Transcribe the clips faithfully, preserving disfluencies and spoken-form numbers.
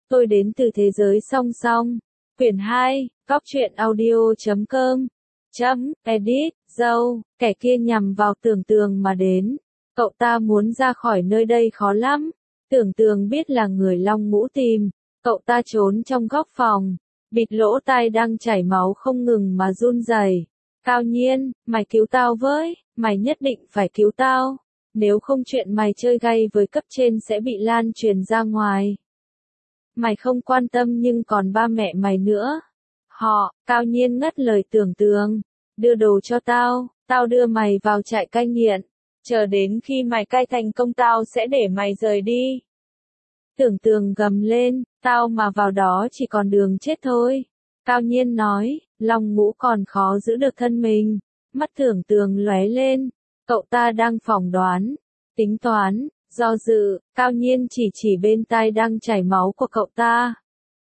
Tôi đến từ thế giới song song. Quyển hai, Cóc truyện audio chấm com. Chấm, edit, dâu, kẻ kia nhằm vào Tưởng Tường mà đến. Cậu ta muốn ra khỏi nơi đây khó lắm. Tưởng Tường biết là người Long Ngũ tìm. Cậu ta trốn trong góc phòng. Bịt lỗ tai đang chảy máu không ngừng mà run rẩy. Cao Nhiên, mày cứu tao với, mày nhất định phải cứu tao. Nếu không chuyện mày chơi gay với cấp trên sẽ bị lan truyền ra ngoài. Mày không quan tâm nhưng còn ba mẹ mày nữa. Họ, Cao Nhiên ngắt lời Tưởng Tường. Đưa đồ cho tao, tao đưa mày vào trại cai nghiện. Chờ đến khi mày cai thành công tao sẽ để mày rời đi. Tưởng Tường gầm lên, tao mà vào đó chỉ còn đường chết thôi. Cao Nhiên nói, Long Ngũ còn khó giữ được thân mình. Mắt Tưởng Tường lóe lên, cậu ta đang phỏng đoán, tính toán, do dự. Cao Nhiên chỉ chỉ bên tai đang chảy máu của cậu ta.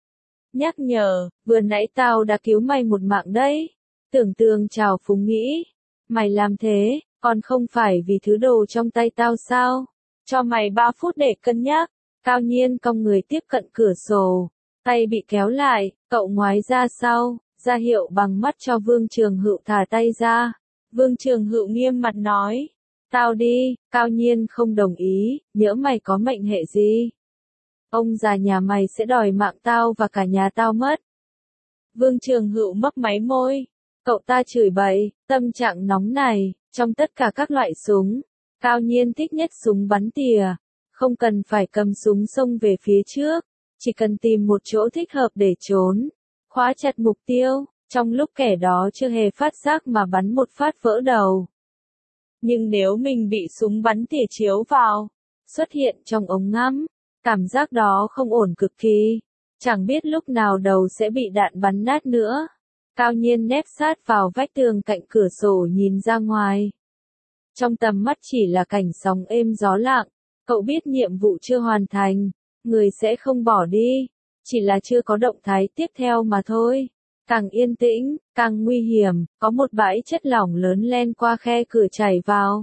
Nhắc nhở, vừa nãy tao đã cứu mày một mạng đấy. Tưởng Tường trào phúng nghĩ, mày làm thế, còn không phải vì thứ đồ trong tay tao sao? Cho mày ba phút để cân nhắc. Cao Nhiên cong người tiếp cận cửa sổ, tay bị kéo lại, cậu ngoái ra sau, ra hiệu bằng mắt cho Vương Trường Hựu thả tay ra. Vương Trường Hựu nghiêm mặt nói, tao đi. Cao Nhiên không đồng ý, nhỡ mày có mệnh hệ gì. Ông già nhà mày sẽ đòi mạng tao và cả nhà tao mất. Vương Trường Hựu mấp máy môi, cậu ta chửi bậy, tâm trạng nóng này, trong tất cả các loại súng, Cao Nhiên thích nhất súng bắn tỉa. Không cần phải cầm súng xông về phía trước, chỉ cần tìm một chỗ thích hợp để trốn, khóa chặt mục tiêu, trong lúc kẻ đó chưa hề phát giác mà bắn một phát vỡ đầu. Nhưng nếu mình bị súng bắn tỉa chiếu vào, xuất hiện trong ống ngắm, cảm giác đó không ổn cực kỳ, chẳng biết lúc nào đầu sẽ bị đạn bắn nát nữa. Cao Nhiên nép sát vào vách tường cạnh cửa sổ nhìn ra ngoài. Trong tầm mắt chỉ là cảnh sóng êm gió lặng. Cậu biết nhiệm vụ chưa hoàn thành, người sẽ không bỏ đi, chỉ là chưa có động thái tiếp theo mà thôi. Càng yên tĩnh, càng nguy hiểm, có một bãi chất lỏng lớn len qua khe cửa chảy vào.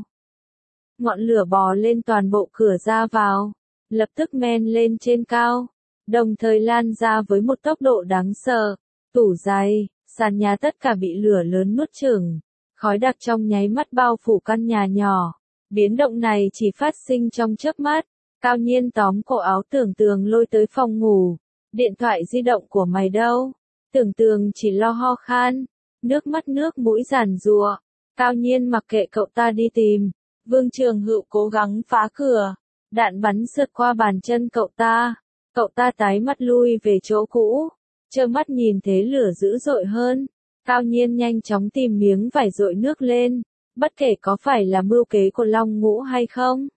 Ngọn lửa bò lên toàn bộ cửa ra vào, lập tức men lên trên cao, đồng thời lan ra với một tốc độ đáng sợ. Tủ giày, sàn nhà tất cả bị lửa lớn nuốt chửng, khói đặc trong nháy mắt bao phủ căn nhà nhỏ. Biến động này chỉ phát sinh trong chớp mắt. Cao Nhiên tóm cổ áo Tưởng Tường lôi tới phòng ngủ. Điện thoại di động của mày đâu? Tưởng Tường chỉ lo ho khan, nước mắt nước mũi giàn giụa. Cao Nhiên mặc kệ cậu ta đi tìm. Vương Trường Hựu cố gắng phá cửa, đạn bắn sượt qua bàn chân cậu ta. Cậu ta tái mắt lui về chỗ cũ, trơ mắt nhìn thế lửa dữ dội hơn. Cao Nhiên nhanh chóng tìm miếng vải dội nước lên. Bất kể có phải là mưu kế của Long Ngũ hay không.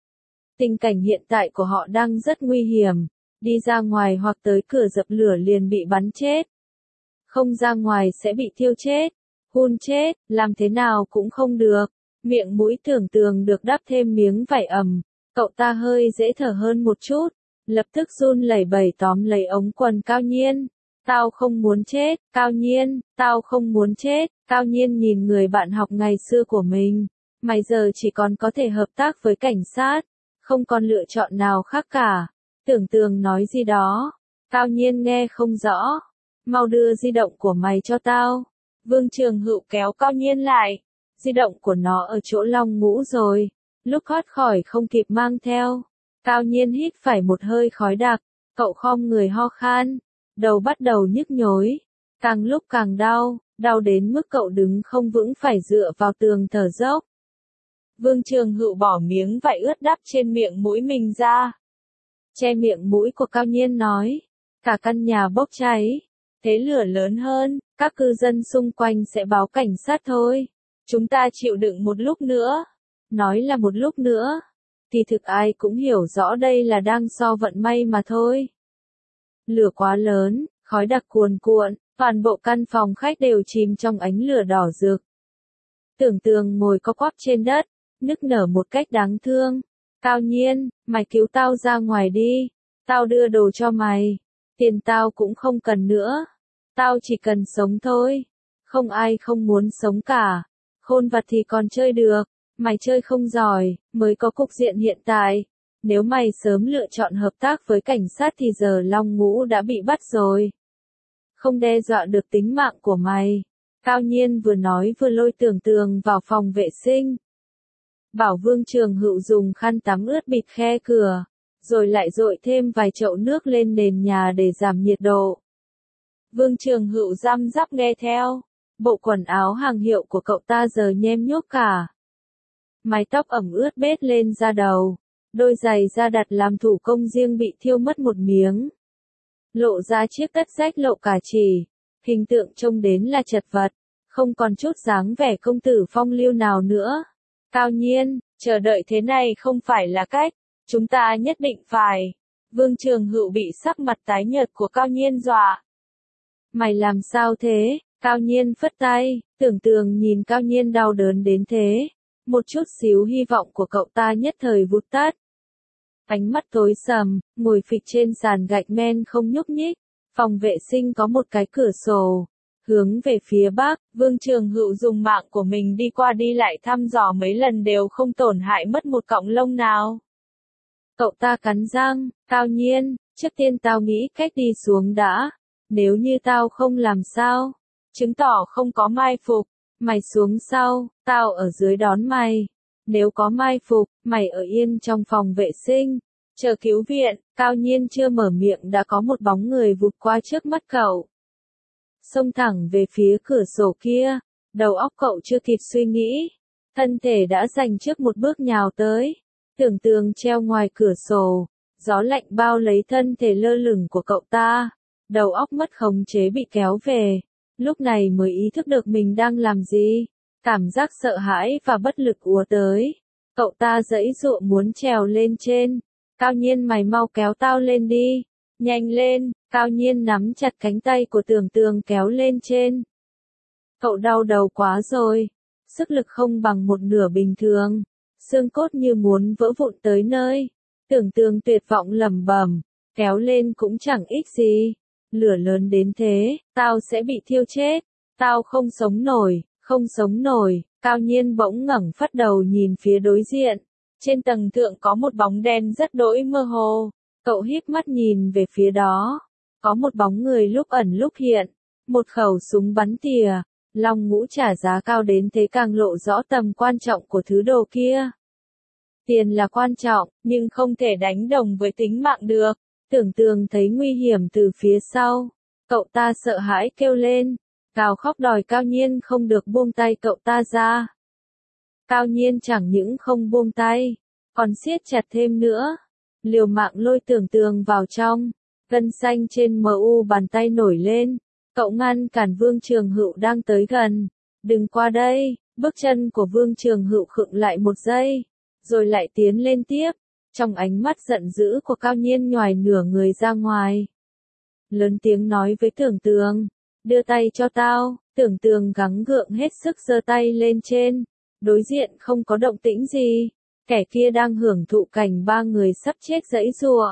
Tình cảnh hiện tại của họ đang rất nguy hiểm. Đi ra ngoài hoặc tới cửa dập lửa liền bị bắn chết. Không ra ngoài sẽ bị thiêu chết, hun chết, làm thế nào cũng không được. Miệng mũi Tưởng Tường được đắp thêm miếng vải ẩm. Cậu ta hơi dễ thở hơn một chút. Lập tức run lẩy bẩy tóm lấy ống quần Cao Nhiên. Tao không muốn chết, Cao Nhiên, tao không muốn chết. Cao Nhiên nhìn người bạn học ngày xưa của mình. Mày giờ chỉ còn có thể hợp tác với cảnh sát, không còn lựa chọn nào khác cả. Tưởng Tường nói gì đó. Cao Nhiên nghe không rõ. Mau đưa di động của mày cho tao. Vương Trường Hựu kéo Cao Nhiên lại. Di động của nó ở chỗ Long Ngũ rồi. Lúc thoát khỏi không kịp mang theo. Cao Nhiên hít phải một hơi khói đặc. Cậu khom người ho khan. Đầu bắt đầu nhức nhối. Càng lúc càng đau. Đau đến mức cậu đứng không vững phải dựa vào tường thở dốc. Vương Trường Hựu bỏ miếng vải ướt đắp trên miệng mũi mình ra. Che miệng mũi của Cao Nhiên nói. Cả căn nhà bốc cháy. Thế lửa lớn hơn, các cư dân xung quanh sẽ báo cảnh sát thôi. Chúng ta chịu đựng một lúc nữa. Nói là một lúc nữa. Thì thực ai cũng hiểu rõ đây là đang so vận may mà thôi. Lửa quá lớn, khói đặc cuồn cuộn. Toàn bộ căn phòng khách đều chìm trong ánh lửa đỏ rực. Tưởng Tường ngồi co quắp trên đất, nức nở một cách đáng thương. Cao Nhiên, mày cứu tao ra ngoài đi. Tao đưa đồ cho mày. Tiền tao cũng không cần nữa. Tao chỉ cần sống thôi. Không ai không muốn sống cả. Khôn vặt thì còn chơi được. Mày chơi không giỏi, mới có cục diện hiện tại. Nếu mày sớm lựa chọn hợp tác với cảnh sát thì giờ Long Ngũ đã bị bắt rồi. Không đe dọa được tính mạng của mày. Cao Nhiên vừa nói vừa lôi Tưởng Tường vào phòng vệ sinh. Bảo Vương Trường Hựu dùng khăn tắm ướt bịt khe cửa, rồi lại dội thêm vài chậu nước lên nền nhà để giảm nhiệt độ. Vương Trường Hựu răm rắp nghe theo. Bộ quần áo hàng hiệu của cậu ta giờ nhem nhuốc cả. Mái tóc ẩm ướt bết lên da đầu. Đôi giày da đặt làm thủ công riêng bị thiêu mất một miếng. Lộ ra chiếc tất rách lộ cả chỉ. Hình tượng trông đến là chật vật. Không còn chút dáng vẻ công tử phong lưu nào nữa. Cao Nhiên, chờ đợi thế này không phải là cách. Chúng ta nhất định phải. Vương Trường Hựu bị sắc mặt tái nhợt của Cao Nhiên dọa. Mày làm sao thế? Cao Nhiên phất tay. Tưởng Tường nhìn Cao Nhiên đau đớn đến thế. Một chút xíu hy vọng của cậu ta nhất thời vụt tắt. Ánh mắt tối sầm, ngồi phịch trên sàn gạch men không nhúc nhích. Phòng vệ sinh có một cái cửa sổ. Hướng về phía bắc, Vương Trường Hựu dùng mạng của mình đi qua đi lại thăm dò mấy lần đều không tổn hại mất một cọng lông nào. Cậu ta cắn răng, Cao Nhiên, trước tiên tao nghĩ cách đi xuống đã. Nếu như tao không làm sao, chứng tỏ không có mai phục. Mày xuống sau, tao ở dưới đón mày. Nếu có mai phục, mày ở yên trong phòng vệ sinh. Chờ cứu viện. Cao Nhiên chưa mở miệng đã có một bóng người vụt qua trước mắt cậu. Xông thẳng về phía cửa sổ kia. Đầu óc cậu chưa kịp suy nghĩ. Thân thể đã giành trước một bước nhào tới. Tưởng Tường treo ngoài cửa sổ. Gió lạnh bao lấy thân thể lơ lửng của cậu ta. Đầu óc mất khống chế bị kéo về. Lúc này mới ý thức được mình đang làm gì. Cảm giác sợ hãi và bất lực ùa tới. Cậu ta giãy giụa muốn trèo lên trên. Cao Nhiên, mày mau kéo tao lên đi. Nhanh lên. Cao Nhiên nắm chặt cánh tay của Tưởng Tường kéo lên trên. Cậu đau đầu quá rồi. Sức lực không bằng một nửa bình thường. Xương cốt như muốn vỡ vụn tới nơi. Tưởng Tường tuyệt vọng lẩm bẩm. Kéo lên cũng chẳng ích gì. Lửa lớn đến thế, tao sẽ bị thiêu chết. Tao không sống nổi, không sống nổi. Cao Nhiên bỗng ngẩng phát đầu nhìn phía đối diện. Trên tầng thượng có một bóng đen rất đỗi mơ hồ. Cậu híp mắt nhìn về phía đó. Có một bóng người lúc ẩn lúc hiện. Một khẩu súng bắn tỉa. Long Ngũ trả giá cao đến thế càng lộ rõ tầm quan trọng của thứ đồ kia. Tiền là quan trọng, nhưng không thể đánh đồng với tính mạng được. Tưởng Tường thấy nguy hiểm từ phía sau. Cậu ta sợ hãi kêu lên. Gào khóc đòi Cao Nhiên không được buông tay cậu ta ra. Cao Nhiên chẳng những không buông tay, còn siết chặt thêm nữa. Liều mạng lôi Tưởng Tường vào trong. Gân xanh trên mu bàn tay nổi lên. Cậu ngăn cản Vương Trường Hựu đang tới gần. Đừng qua đây. Bước chân của Vương Trường Hựu khựng lại một giây. Rồi lại tiến lên tiếp. Trong ánh mắt giận dữ của Cao Nhiên nhoài nửa người ra ngoài. Lớn tiếng nói với Tưởng Tường. Đưa tay cho tao. Tưởng Tường gắng gượng hết sức giơ tay lên trên. Đối diện không có động tĩnh gì. Kẻ kia đang hưởng thụ cảnh ba người sắp chết giãy giụa.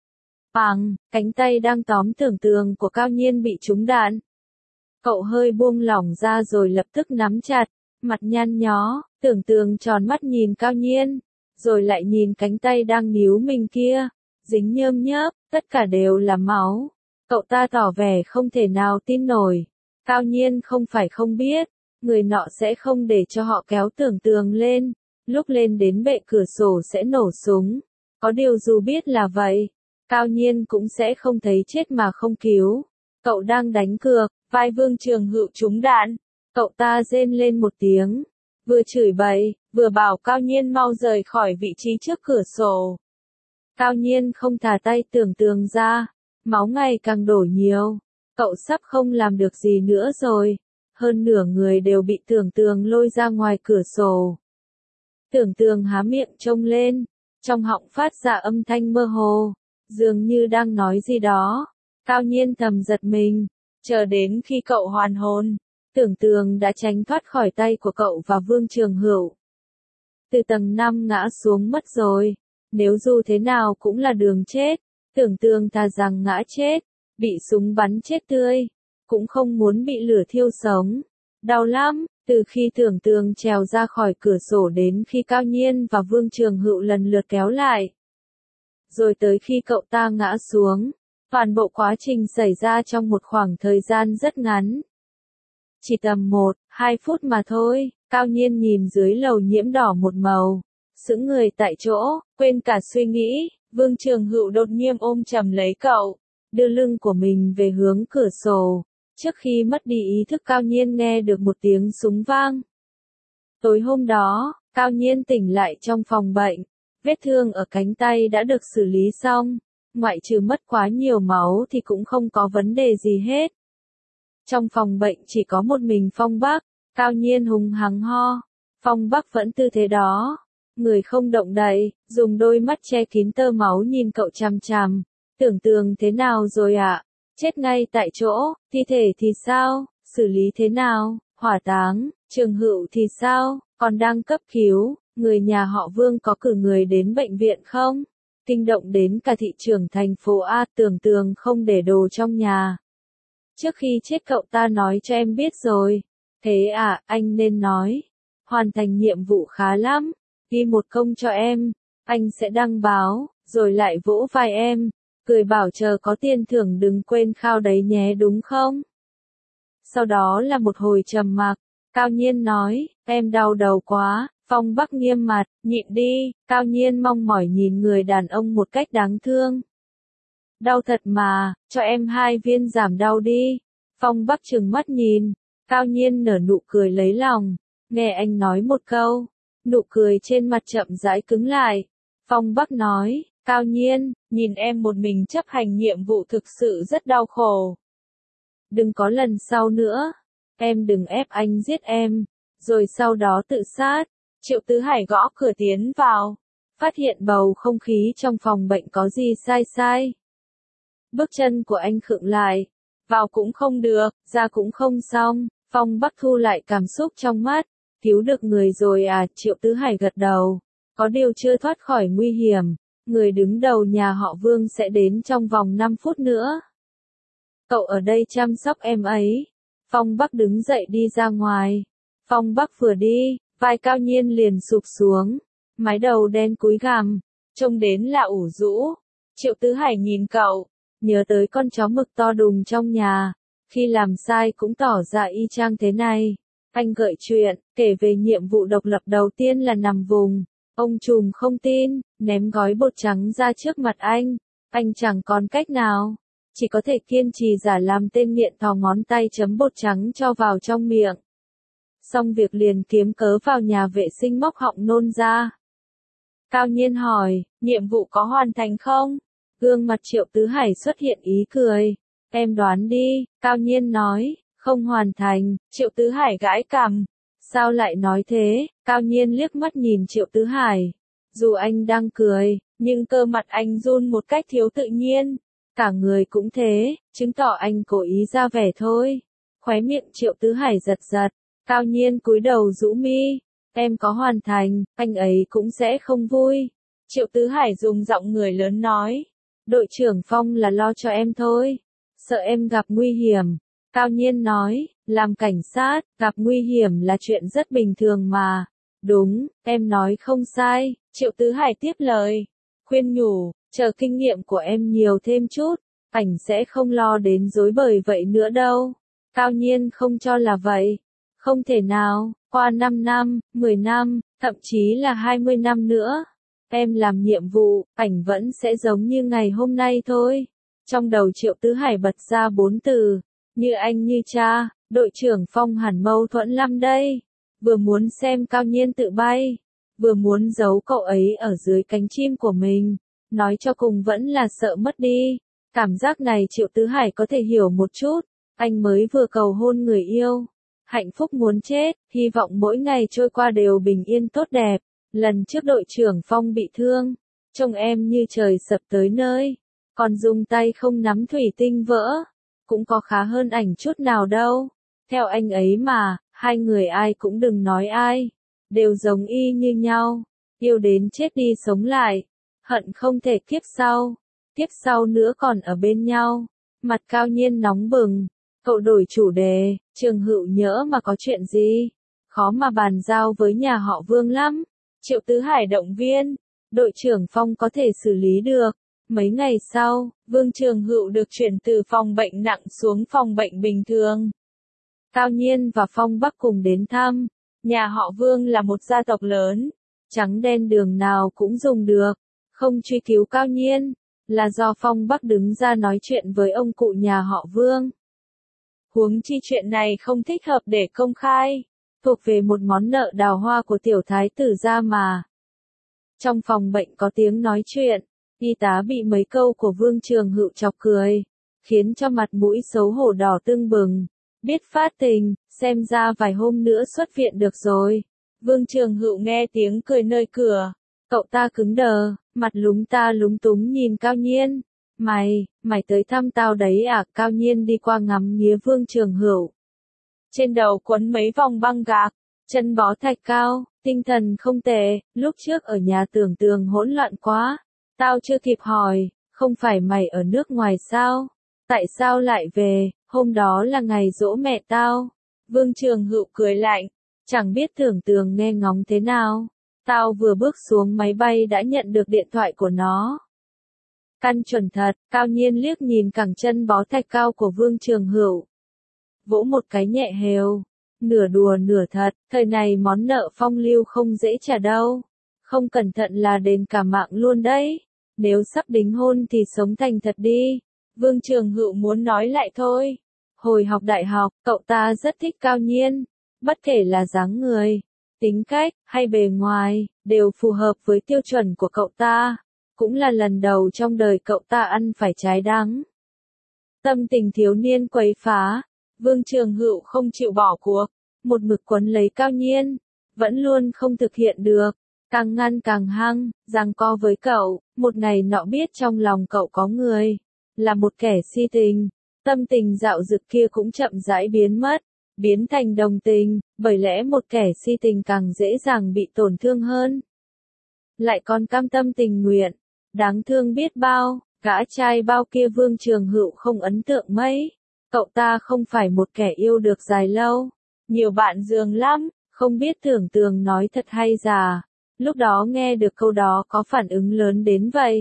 Bằng, cánh tay đang tóm Tưởng Tường của Cao Nhiên bị trúng đạn. Cậu hơi buông lỏng ra rồi lập tức nắm chặt. Mặt nhăn nhó. Tưởng Tường tròn mắt nhìn Cao Nhiên. Rồi lại nhìn cánh tay đang níu mình kia. Dính nhơm nhớp, tất cả đều là máu. Cậu ta tỏ vẻ không thể nào tin nổi. Cao Nhiên không phải không biết. Người nọ sẽ không để cho họ kéo Tưởng Tường lên. Lúc lên đến bệ cửa sổ sẽ nổ súng. Có điều dù biết là vậy, Cao Nhiên cũng sẽ không thấy chết mà không cứu. Cậu đang đánh cược, vai Vương Trường Hựu trúng đạn. Cậu ta rên lên một tiếng. Vừa chửi bậy, vừa bảo Cao Nhiên mau rời khỏi vị trí trước cửa sổ. Cao Nhiên không thả tay Tưởng Tường ra. Máu ngày càng đổ nhiều. Cậu sắp không làm được gì nữa rồi. Hơn nửa người đều bị Tưởng Tường lôi ra ngoài cửa sổ. Tưởng Tường há miệng trông lên. Trong họng phát ra âm thanh mơ hồ. Dường như đang nói gì đó. Cao Nhiên thầm giật mình. Chờ đến khi cậu hoàn hồn. Tưởng Tường đã tránh thoát khỏi tay của cậu và Vương Trường Hựu. Từ tầng năm ngã xuống mất rồi. Nếu dù thế nào cũng là đường chết. Tưởng Tường thà rằng ngã chết. Bị súng bắn chết tươi. Cũng không muốn bị lửa thiêu sống. Đau lắm. Từ khi Tưởng Tường trèo ra khỏi cửa sổ đến khi Cao Nhiên và Vương Trường Hựu lần lượt kéo lại. rồi tới khi cậu ta ngã xuống. Toàn bộ quá trình xảy ra trong một khoảng thời gian rất ngắn. Chỉ tầm một, hai phút mà thôi. Cao Nhiên nhìn dưới lầu nhiễm đỏ một màu, sững người tại chỗ, quên cả suy nghĩ. Vương Trường Hữu đột nhiên ôm chầm lấy cậu, đưa lưng của mình về hướng cửa sổ. Trước khi mất đi ý thức, Cao Nhiên nghe được một tiếng súng vang. Tối hôm đó, Cao Nhiên tỉnh lại trong phòng bệnh. Vết thương ở cánh tay đã được xử lý xong, ngoại trừ mất quá nhiều máu thì cũng không có vấn đề gì hết. Trong phòng bệnh chỉ có một mình Phong Bắc. Cao Nhiên hùng hắng ho. Phong Bắc vẫn tư thế đó, người không động đậy, dùng đôi mắt che kín tơ máu nhìn cậu chằm chằm. Tưởng Tường thế nào rồi ạ? À? Chết ngay tại chỗ. Thi thể thì sao? Xử lý thế nào? Hỏa táng. Trường Hữu thì sao? Còn đang cấp cứu. Người nhà họ Vương có cử người đến bệnh viện không? Kinh động đến cả thị trưởng thành phố A. Tưởng Tường không để đồ trong nhà. Trước khi chết cậu ta nói cho em biết rồi. Thế à, anh nên nói. Hoàn thành nhiệm vụ khá lắm. Ghi một công cho em. Anh sẽ đăng báo, rồi lại vỗ vai em. Cười bảo chờ có tiền thưởng đừng quên khao đấy nhé, đúng không? Sau đó là một hồi trầm mặc. Cao Nhiên nói, em đau đầu quá. Phong Bắc nghiêm mặt, nhịn đi. Cao Nhiên mong mỏi nhìn người đàn ông một cách đáng thương. Đau thật mà, cho em hai viên giảm đau đi. Phong Bắc trừng mắt nhìn. Cao Nhiên nở nụ cười lấy lòng. Nghe anh nói một câu, nụ cười trên mặt chậm rãi cứng lại. Phong Bắc nói, Cao Nhiên, nhìn em một mình chấp hành nhiệm vụ thực sự rất đau khổ. Đừng có lần sau nữa. Em đừng ép anh giết em, rồi sau đó tự sát. Triệu Tứ Hải gõ cửa tiến vào, phát hiện bầu không khí trong phòng bệnh có gì sai sai. Bước chân của anh khựng lại, vào cũng không được, ra cũng không xong. Phong Bắc thu lại cảm xúc trong mắt, cứu được người rồi à? Triệu Tứ Hải gật đầu, có điều chưa thoát khỏi nguy hiểm, người đứng đầu nhà họ Vương sẽ đến trong vòng năm phút nữa. Cậu ở đây chăm sóc em ấy. Phong Bắc đứng dậy đi ra ngoài. Phong Bắc vừa đi, vai Cao Nhiên liền sụp xuống, mái đầu đen cúi gằm, trông đến là ủ rũ. Triệu Tứ Hải nhìn cậu, nhớ tới con chó mực to đùng trong nhà, khi làm sai cũng tỏ ra y chang thế này. Anh gợi chuyện, kể về nhiệm vụ độc lập đầu tiên là nằm vùng. Ông trùm không tin, ném gói bột trắng ra trước mặt anh. Anh chẳng còn cách nào, chỉ có thể kiên trì giả làm tên nghiện, thò ngón tay chấm bột trắng cho vào trong miệng. Xong việc liền kiếm cớ vào nhà vệ sinh móc họng nôn ra. Cao Nhiên hỏi, nhiệm vụ có hoàn thành không? Gương mặt Triệu Tứ Hải xuất hiện ý cười. Em đoán đi. Cao Nhiên nói, không hoàn thành. Triệu Tứ Hải gãi cằm. Sao lại nói thế? Cao Nhiên liếc mắt nhìn Triệu Tứ Hải. Dù anh đang cười, nhưng cơ mặt anh run một cách thiếu tự nhiên. Cả người cũng thế, chứng tỏ anh cố ý ra vẻ thôi. Khóe miệng Triệu Tứ Hải giật giật. Cao Nhiên cúi đầu rũ mi. Em có hoàn thành, anh ấy cũng sẽ không vui. Triệu Tứ Hải dùng giọng người lớn nói. Đội trưởng Phong là lo cho em thôi. Sợ em gặp nguy hiểm. Cao Nhiên nói, làm cảnh sát, gặp nguy hiểm là chuyện rất bình thường mà. Đúng, em nói không sai. Triệu Tứ Hải tiếp lời. Khuyên nhủ, chờ kinh nghiệm của em nhiều thêm chút. Ảnh sẽ không lo đến dối bời vậy nữa đâu. Cao Nhiên không cho là vậy. Không thể nào, qua năm năm, mười năm, thậm chí là hai mươi năm nữa. Em làm nhiệm vụ, ảnh vẫn sẽ giống như ngày hôm nay thôi. Trong đầu Triệu Tứ Hải bật ra bốn từ. Như anh như cha, đội trưởng Phong hẳn mâu thuẫn lắm đây. Vừa muốn xem Cao Nhiên tự bay, vừa muốn giấu cậu ấy ở dưới cánh chim của mình. Nói cho cùng vẫn là sợ mất đi. Cảm giác này Triệu Tứ Hải có thể hiểu một chút. Anh mới vừa cầu hôn người yêu. Hạnh phúc muốn chết, hy vọng mỗi ngày trôi qua đều bình yên tốt đẹp. Lần trước đội trưởng Phong bị thương, trông em như trời sập tới nơi. Còn dùng tay không nắm thủy tinh vỡ. Cũng có khá hơn ảnh chút nào đâu. Theo anh ấy mà, hai người ai cũng đừng nói ai. Đều giống y như nhau. Yêu đến chết đi sống lại. Hận không thể kiếp sau. Kiếp sau nữa còn ở bên nhau. Mặt Cao Nhiên nóng bừng. Cậu đổi chủ đề, Trường Hữu nhỡ mà có chuyện gì. Khó mà bàn giao với nhà họ Vương lắm. Triệu Tứ Hải động viên. đội trưởng Phong có thể xử lý được. Mấy ngày sau, Vương Trường Hựu được chuyển từ phòng bệnh nặng xuống phòng bệnh bình thường. Cao Nhiên và Phong Bắc cùng đến thăm. Nhà họ Vương là một gia tộc lớn, trắng đen đường nào cũng dùng được. Không truy cứu Cao Nhiên, là do Phong Bắc đứng ra nói chuyện với ông cụ nhà họ Vương. Huống chi chuyện này không thích hợp để công khai, thuộc về một món nợ đào hoa của tiểu thái tử gia mà. Trong phòng bệnh có tiếng nói chuyện, y tá bị mấy câu của Vương Trường Hựu chọc cười, khiến cho mặt mũi xấu hổ đỏ tưng bừng. Biết phát tình, xem ra vài hôm nữa xuất viện được rồi. Vương Trường Hựu nghe tiếng cười nơi cửa, cậu ta cứng đờ, mặt lúng ta lúng túng nhìn Cao Nhiên. Mày, mày tới thăm tao đấy à? Cao Nhiên đi qua ngắm nghía Vương Trường Hựu. Trên đầu quấn mấy vòng băng gạc, chân bó thạch cao, tinh thần không tệ, lúc trước ở nhà tưởng tường hỗn loạn quá. Tao chưa kịp hỏi, không phải mày ở nước ngoài sao? Tại sao lại về, hôm đó là ngày giỗ mẹ tao. Vương Trường Hựu cười lạnh, chẳng biết tưởng tường nghe ngóng thế nào. Tao vừa bước xuống máy bay đã nhận được điện thoại của nó. Căn chuẩn thật. Cao Nhiên liếc nhìn cẳng chân bó thạch cao của Vương Trường Hựu. Vỗ một cái nhẹ hều. Nửa đùa nửa thật, thời này món nợ phong lưu không dễ trả đâu. Không cẩn thận là đền cả mạng luôn đấy. Nếu sắp đính hôn thì sống thành thật đi. Vương Trường Hựu muốn nói lại thôi. Hồi học đại học, cậu ta rất thích Cao Nhiên. Bất kể là dáng người, tính cách, hay bề ngoài, đều phù hợp với tiêu chuẩn của cậu ta. Cũng là lần đầu trong đời cậu ta ăn phải trái đắng. Tâm tình thiếu niên quấy phá. Vương Trường Hựu không chịu bỏ cuộc. Một mực quấn lấy Cao Nhiên. Vẫn luôn không thực hiện được. Càng ngăn càng hăng, giằng co với cậu. Một ngày nọ biết trong lòng cậu có người. Là một kẻ si tình. Tâm tình dạo dực kia cũng chậm rãi biến mất. Biến thành đồng tình. Bởi lẽ một kẻ si tình càng dễ dàng bị tổn thương hơn. Lại còn cam tâm tình nguyện. Đáng thương biết bao. Gã trai bao kia Vương Trường Hựu không ấn tượng mấy. Cậu ta không phải một kẻ yêu được dài lâu. Nhiều bạn giường lắm. Không biết tưởng tường nói thật hay giả. Lúc đó nghe được câu đó có phản ứng lớn đến vậy.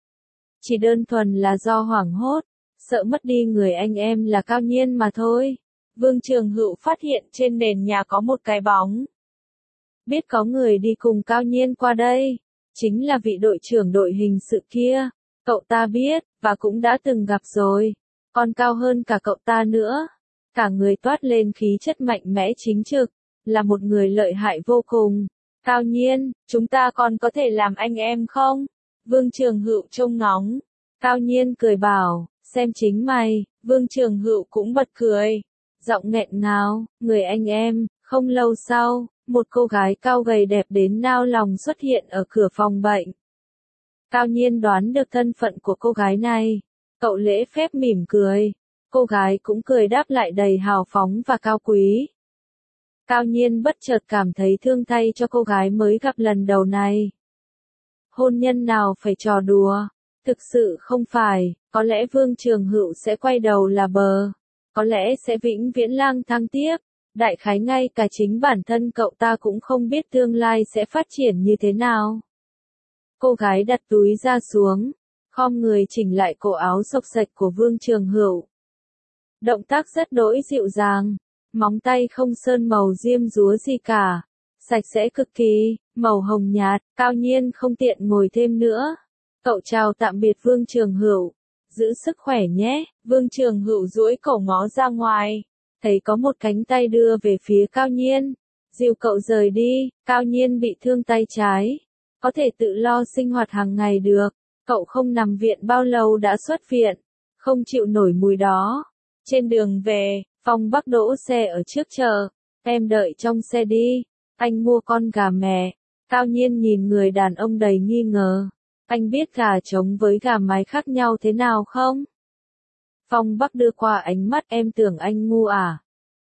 Chỉ đơn thuần là do hoảng hốt. Sợ mất đi người anh em là Cao Nhiên mà thôi. Vương Trường Hựu phát hiện trên nền nhà có một cái bóng. Biết có người đi cùng Cao Nhiên qua đây. Chính là vị đội trưởng đội hình sự kia. Cậu ta biết, và cũng đã từng gặp rồi. Còn cao hơn cả cậu ta nữa. Cả người toát lên khí chất mạnh mẽ chính trực. Là một người lợi hại vô cùng. Cao Nhiên, chúng ta còn có thể làm anh em không? Vương Trường Hựu trông ngóng. Cao Nhiên cười bảo, xem chính mày. Vương Trường Hựu cũng bật cười. Giọng nghẹn ngào, người anh em. Không lâu sau, một cô gái cao gầy đẹp đến nao lòng xuất hiện ở cửa phòng bệnh. Cao Nhiên đoán được thân phận của cô gái này. Cậu lễ phép mỉm cười. Cô gái cũng cười đáp lại đầy hào phóng và cao quý. Cao Nhiên bất chợt cảm thấy thương thay cho cô gái mới gặp lần đầu này. Hôn nhân nào phải trò đùa? Thực sự không phải, có lẽ Vương Trường Hựu sẽ quay đầu là bờ. Có lẽ sẽ vĩnh viễn lang thang tiếp. Đại khái ngay cả chính bản thân cậu ta cũng không biết tương lai sẽ phát triển như thế nào. Cô gái đặt túi ra xuống, khom người chỉnh lại cổ áo xộc xệch của Vương Trường Hựu. Động tác rất đỗi dịu dàng, móng tay không sơn màu diêm dúa gì cả, sạch sẽ cực kỳ, màu hồng nhạt. Cao Nhiên không tiện ngồi thêm nữa. Cậu chào tạm biệt Vương Trường Hựu, giữ sức khỏe nhé. Vương Trường Hựu duỗi cổ ngó ra ngoài, thấy có một cánh tay đưa về phía Cao Nhiên, dìu cậu rời đi. Cao Nhiên bị thương tay trái, có thể tự lo sinh hoạt hàng ngày được. Cậu không nằm viện bao lâu đã xuất viện, không chịu nổi mùi đó. Trên đường về, Phong Bắc đỗ xe ở trước chợ. Em đợi trong xe đi, anh mua con gà mẹ. Cao Nhiên nhìn người đàn ông đầy nghi ngờ. Anh biết gà trống với gà mái khác nhau thế nào không? Phong Bắc đưa qua ánh mắt, em tưởng anh ngu à?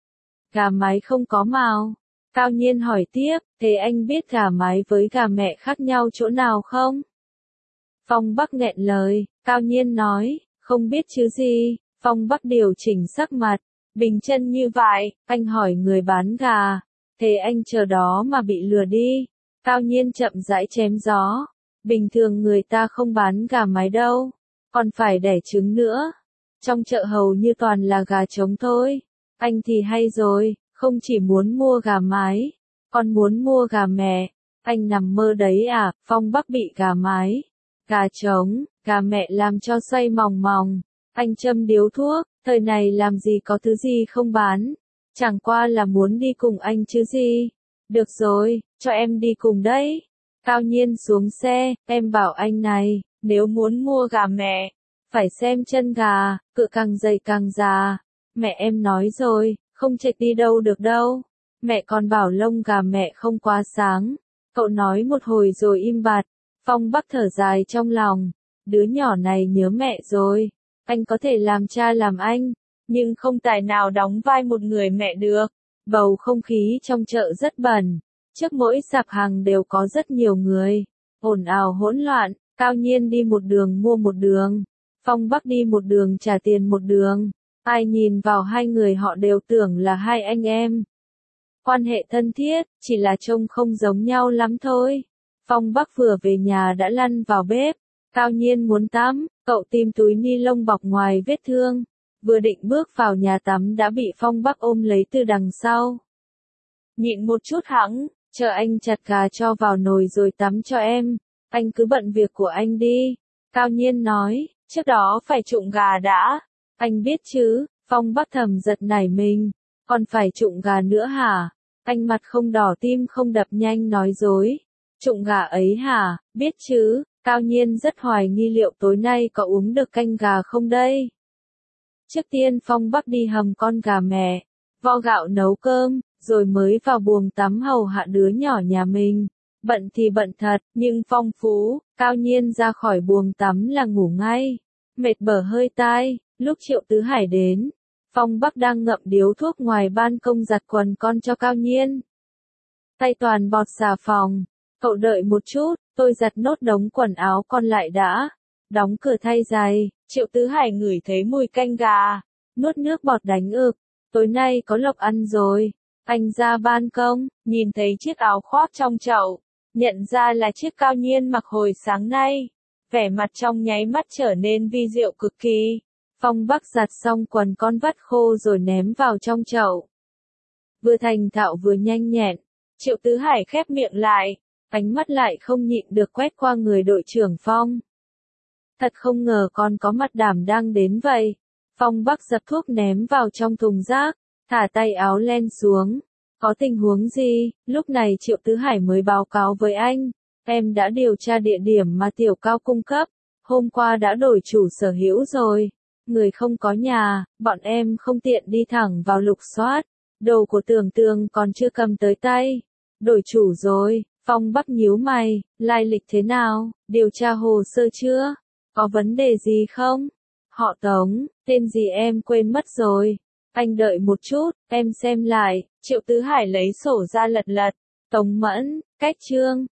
Gà mái không có mào. Cao Nhiên hỏi tiếp, thế anh biết gà mái với gà mẹ khác nhau chỗ nào không? Phong Bắc nghẹn lời. Cao Nhiên nói, không biết chứ gì. Phong Bắc điều chỉnh sắc mặt, bình chân như vậy. Anh hỏi người bán gà, thế anh chờ đó mà bị lừa đi. Cao Nhiên chậm rãi chém gió. Bình thường người ta không bán gà mái đâu, còn phải đẻ trứng nữa. Trong chợ hầu như toàn là gà trống thôi. Anh thì hay rồi, không chỉ muốn mua gà mái, còn muốn mua gà mẹ. Anh nằm mơ đấy à, Phong Bắc bị gà mái, gà trống, gà mẹ làm cho xoay mòng mòng. Anh châm điếu thuốc, thời này làm gì có thứ gì không bán. Chẳng qua là muốn đi cùng anh chứ gì. Được rồi, cho em đi cùng đấy. Cao Nhiên xuống xe, em bảo anh này, nếu muốn mua gà mẹ, phải xem chân gà, cựa càng dày càng già. Mẹ em nói rồi, không chệch đi đâu được đâu. Mẹ còn bảo lông gà mẹ không quá sáng. Cậu nói một hồi rồi im bặt. Phong Bắc thở dài trong lòng. Đứa nhỏ này nhớ mẹ rồi. Anh có thể làm cha làm anh, nhưng không tài nào đóng vai một người mẹ được. Bầu không khí trong chợ rất bẩn. Trước mỗi sạp hàng đều có rất nhiều người. Ồn ào hỗn loạn, Cao Nhiên đi một đường mua một đường. Phong Bắc đi một đường trả tiền một đường. Ai nhìn vào hai người họ đều tưởng là hai anh em. Quan hệ thân thiết, chỉ là trông không giống nhau lắm thôi. Phong Bắc vừa về nhà đã lăn vào bếp. Cao Nhiên muốn tắm, cậu tìm túi ni lông bọc ngoài vết thương. Vừa định bước vào nhà tắm đã bị Phong Bắc ôm lấy từ đằng sau. Nhịn một chút hẵng, chờ anh chặt gà cho vào nồi rồi tắm cho em. Anh cứ bận việc của anh đi. Cao Nhiên nói, trước đó phải trụng gà đã. Anh biết chứ, Phong Bắc thầm giật nảy mình. Còn phải trụng gà nữa hả? Anh mặt không đỏ tim không đập nhanh nói dối. Trụng gà ấy hả? Biết chứ. Cao Nhiên rất hoài nghi liệu tối nay có uống được canh gà không đây. Trước tiên Phong Bắc đi hầm con gà mẹ, vo gạo nấu cơm, rồi mới vào buồng tắm hầu hạ đứa nhỏ nhà mình. Bận thì bận thật, nhưng phong phú. Cao Nhiên ra khỏi buồng tắm là ngủ ngay. Mệt bở hơi tai, lúc Triệu Tứ Hải đến, Phong Bắc đang ngậm điếu thuốc ngoài ban công giặt quần con cho Cao Nhiên. Tay toàn bọt xà phòng. Cậu đợi một chút, tôi giặt nốt đống quần áo còn lại đã. Đóng cửa thay giày. Triệu Tứ Hải ngửi thấy mùi canh gà, nuốt nước bọt đánh ực. Tối nay có lộc ăn rồi. Anh ra ban công, nhìn thấy chiếc áo khoác trong chậu, nhận ra là chiếc Cao Nhiên mặc hồi sáng nay. Vẻ mặt trong nháy mắt trở nên vi diệu cực kỳ. Phong Bắc giặt xong quần con vắt khô rồi ném vào trong chậu. Vừa thành thạo vừa nhanh nhẹn. Triệu Tứ Hải khép miệng lại, ánh mắt lại không nhịn được quét qua người đội trưởng Phong. Thật không ngờ con có mặt đảm đang đến vậy. Phong Bắc dập thuốc ném vào trong thùng rác, thả tay áo len xuống. Có tình huống gì? Lúc này Triệu Tứ Hải mới báo cáo với anh. Em đã điều tra địa điểm mà Tiểu Cao cung cấp. Hôm qua đã đổi chủ sở hữu rồi. Người không có nhà, bọn em không tiện đi thẳng vào lục soát. Đồ của Tưởng Tường còn chưa cầm tới tay. Đổi chủ rồi. Phong Bắc nhíu mày, lai lịch thế nào? Điều tra hồ sơ chưa? Có vấn đề gì không? Họ Tống, tên gì em quên mất rồi. Anh đợi một chút, em xem lại. Triệu Tứ Hải lấy sổ ra lật lật. Tống Mẫn, Cách Trương,